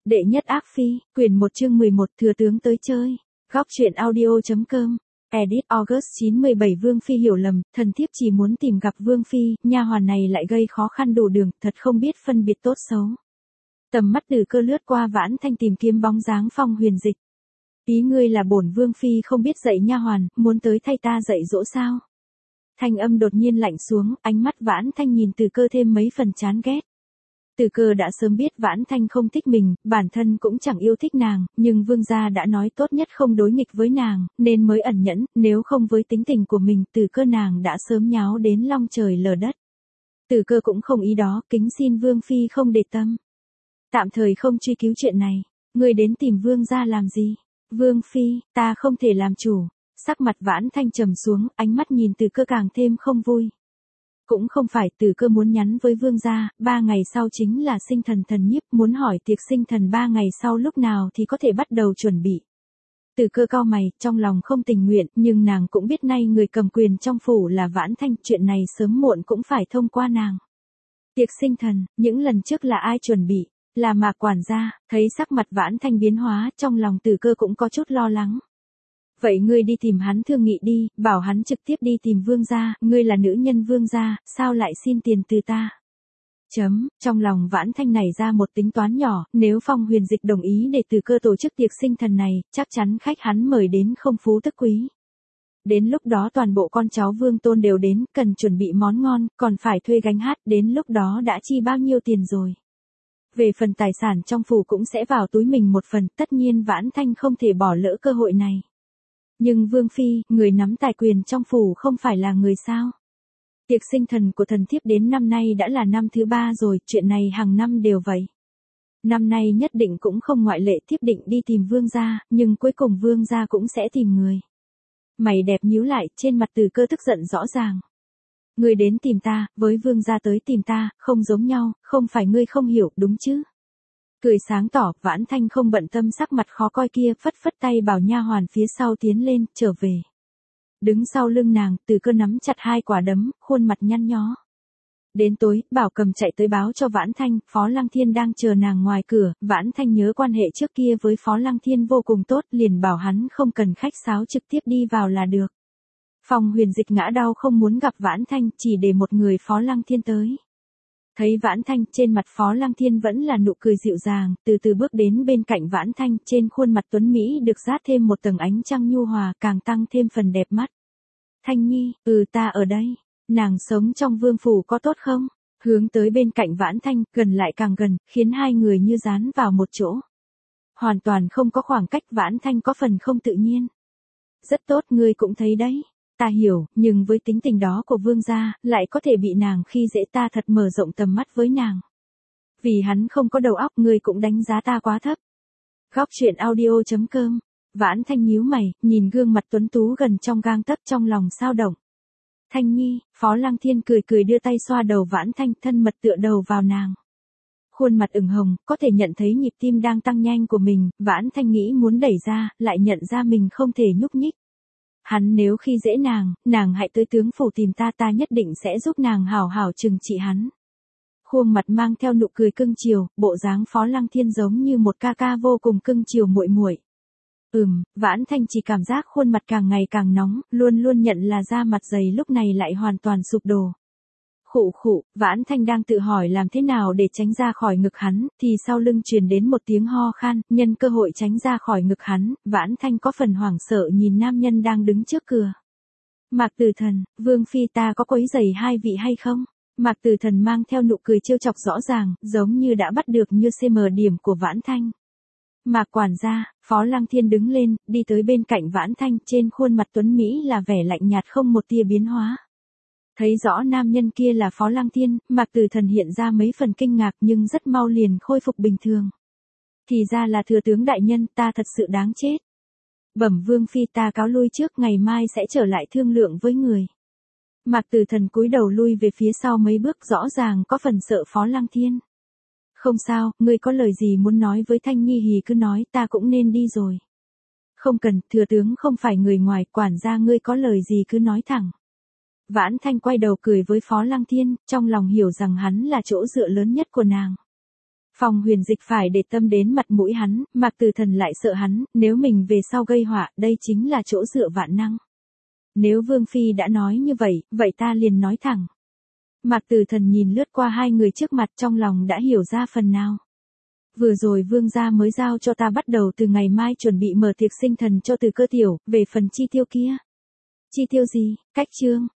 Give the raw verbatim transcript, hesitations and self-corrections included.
Đệ nhất ác phi, quyển một chương mười một, thừa tướng tới chơi. Góc truyện audio.com. Edit August chín mười bảy. Vương phi hiểu lầm, thần thiếp chỉ muốn tìm gặp vương phi, nha hoàn này lại gây khó khăn đủ đường, thật không biết phân biệt tốt xấu. Tầm mắt Từ Cơ lướt qua Vãn Thanh tìm kiếm bóng dáng Phong Huyền Dịch. Ý ngươi là bổn vương phi không biết dạy nha hoàn, muốn tới thay ta dạy dỗ sao? Thanh âm đột nhiên lạnh xuống, ánh mắt Vãn Thanh nhìn Từ Cơ thêm mấy phần chán ghét. Từ Cơ đã sớm biết Vãn Thanh không thích mình, bản thân cũng chẳng yêu thích nàng, nhưng vương gia đã nói tốt nhất không đối nghịch với nàng, nên mới ẩn nhẫn, nếu không với tính tình của mình, Từ Cơ nàng đã sớm nháo đến long trời lở đất. Từ Cơ cũng không ý đó, kính xin vương phi không để tâm. Tạm thời không truy cứu chuyện này, ngươi đến tìm vương gia làm gì? Vương phi, ta không thể làm chủ. Sắc mặt Vãn Thanh trầm xuống, ánh mắt nhìn Từ Cơ càng thêm không vui. Cũng không phải Từ Cơ muốn nhắn với vương gia, ba ngày sau chính là sinh thần thần nhiếp, muốn hỏi tiệc sinh thần ba ngày sau lúc nào thì có thể bắt đầu chuẩn bị. Từ Cơ cau mày, trong lòng không tình nguyện, nhưng nàng cũng biết nay người cầm quyền trong phủ là Vãn Thanh, chuyện này sớm muộn cũng phải thông qua nàng. Tiệc sinh thần, những lần trước là ai chuẩn bị? Là Mạc quản gia. Thấy sắc mặt Vãn Thanh biến hóa, trong lòng Từ Cơ cũng có chút lo lắng. Vậy ngươi đi tìm hắn thương nghị đi, bảo hắn trực tiếp đi tìm vương gia, ngươi là nữ nhân vương gia, sao lại xin tiền từ ta? Chấm, trong lòng Vãn Thanh nảy ra một tính toán nhỏ, nếu Phong Huyền Dịch đồng ý để Từ Cơ tổ chức tiệc sinh thần này, chắc chắn khách hắn mời đến không phú tức quý. Đến lúc đó toàn bộ con cháu vương tôn đều đến, cần chuẩn bị món ngon, còn phải thuê gánh hát, đến lúc đó đã chi bao nhiêu tiền rồi. Về phần tài sản trong phủ cũng sẽ vào túi mình một phần, tất nhiên Vãn Thanh không thể bỏ lỡ cơ hội này. Nhưng vương phi, người nắm tài quyền trong phủ không phải là người sao? Tiệc sinh thần của thần thiếp đến năm nay đã là năm thứ ba rồi, chuyện này hàng năm đều vậy. Năm nay nhất định cũng không ngoại lệ, thiếp định đi tìm vương gia, nhưng cuối cùng vương gia cũng sẽ tìm người. Mày đẹp nhíu lại, trên mặt Từ Cơ tức giận rõ ràng. Ngươi đến tìm ta, với vương gia tới tìm ta, không giống nhau, không phải ngươi không hiểu, đúng chứ? Cười sáng tỏ, Vãn Thanh không bận tâm sắc mặt khó coi kia, phất phất tay bảo nha hoàn phía sau tiến lên, trở về. Đứng sau lưng nàng, Từ Cơ nắm chặt hai quả đấm, khuôn mặt nhăn nhó. Đến tối, Bảo Cầm chạy tới báo cho Vãn Thanh, Phó Lăng Thiên đang chờ nàng ngoài cửa, Vãn Thanh nhớ quan hệ trước kia với Phó Lăng Thiên vô cùng tốt, liền bảo hắn không cần khách sáo trực tiếp đi vào là được. Phong Huyền Dịch ngã đau không muốn gặp Vãn Thanh, chỉ để một người Phó Lăng Thiên tới. Thấy Vãn Thanh, trên mặt Phó Lăng Thiên vẫn là nụ cười dịu dàng, từ từ bước đến bên cạnh Vãn Thanh, trên khuôn mặt tuấn Mỹ được dát thêm một tầng ánh trăng nhu hòa, càng tăng thêm phần đẹp mắt. Thanh Nhi, ừ ta ở đây, nàng sống trong vương phủ có tốt không? Hướng tới bên cạnh Vãn Thanh, gần lại càng gần, khiến hai người như dán vào một chỗ. Hoàn toàn không có khoảng cách, Vãn Thanh có phần không tự nhiên. Rất tốt, ngươi cũng thấy đấy. Ta hiểu, nhưng với tính tình đó của vương gia, lại có thể bị nàng khi dễ, ta thật mở rộng tầm mắt với nàng. Vì hắn không có đầu óc, ngươi cũng đánh giá ta quá thấp. Góc truyện audio.com. Vãn Thanh nhíu mày, nhìn gương mặt tuấn tú gần trong gang tấc, trong lòng sao động. Thanh Nhi, Phó Lăng Thiên cười cười đưa tay xoa đầu Vãn Thanh, thân mật tựa đầu vào nàng. Khuôn mặt ửng hồng, có thể nhận thấy nhịp tim đang tăng nhanh của mình, Vãn Thanh nghĩ muốn đẩy ra, lại nhận ra mình không thể nhúc nhích. Hắn nếu khi dễ nàng, nàng hãy tới tướng phủ tìm ta, ta nhất định sẽ giúp nàng hảo hảo trừng trị hắn. Khuôn mặt mang theo nụ cười cưng chiều, bộ dáng Phó Lăng Thiên giống như một ca ca vô cùng cưng chiều muội muội. Ừm, Vãn Thanh chỉ cảm giác khuôn mặt càng ngày càng nóng, luôn luôn nhận là da mặt dày lúc này lại hoàn toàn sụp đổ. Khụ khụ, Vãn Thanh đang tự hỏi làm thế nào để tránh ra khỏi ngực hắn, thì sau lưng truyền đến một tiếng ho khan, nhân cơ hội tránh ra khỏi ngực hắn, Vãn Thanh có phần hoảng sợ nhìn nam nhân đang đứng trước cửa. Mạc Tử Thần, vương phi ta có quấy rầy hai vị hay không? Mạc Tử Thần mang theo nụ cười trêu chọc rõ ràng, giống như đã bắt được như xê em điểm của Vãn Thanh. Mạc quản gia, Phó Lăng Thiên đứng lên, đi tới bên cạnh Vãn Thanh, trên khuôn mặt tuấn Mỹ là vẻ lạnh nhạt không một tia biến hóa. Thấy rõ nam nhân kia là Phó Lăng Thiên, Mạc Tử Thần hiện ra mấy phần kinh ngạc nhưng rất mau liền khôi phục bình thường. Thì ra là thừa tướng đại nhân, ta thật sự đáng chết. Bẩm vương phi, ta cáo lui trước, ngày mai sẽ trở lại thương lượng với người. Mạc Tử Thần cúi đầu lui về phía sau mấy bước, rõ ràng có phần sợ Phó Lăng Thiên. Không sao, ngươi có lời gì muốn nói với Thanh Nhi hì cứ nói, ta cũng nên đi rồi. Không cần, thừa tướng không phải người ngoài, quản gia ngươi có lời gì cứ nói thẳng. Vãn Thanh quay đầu cười với Phó Lăng Thiên, trong lòng hiểu rằng hắn là chỗ dựa lớn nhất của nàng. Phòng Huyền Dịch phải để tâm đến mặt mũi hắn, Mạc Tử Thần lại sợ hắn, nếu mình về sau gây họa, đây chính là chỗ dựa vạn năng. Nếu Vương Phi đã nói như vậy, vậy ta liền nói thẳng. Mạc Tử Thần nhìn lướt qua hai người trước mặt trong lòng đã hiểu ra phần nào. Vừa rồi Vương gia mới giao cho ta bắt đầu từ ngày mai chuẩn bị mở tiệc sinh thần cho Từ Cơ tiểu, về phần chi tiêu kia. Chi tiêu gì, cách trương,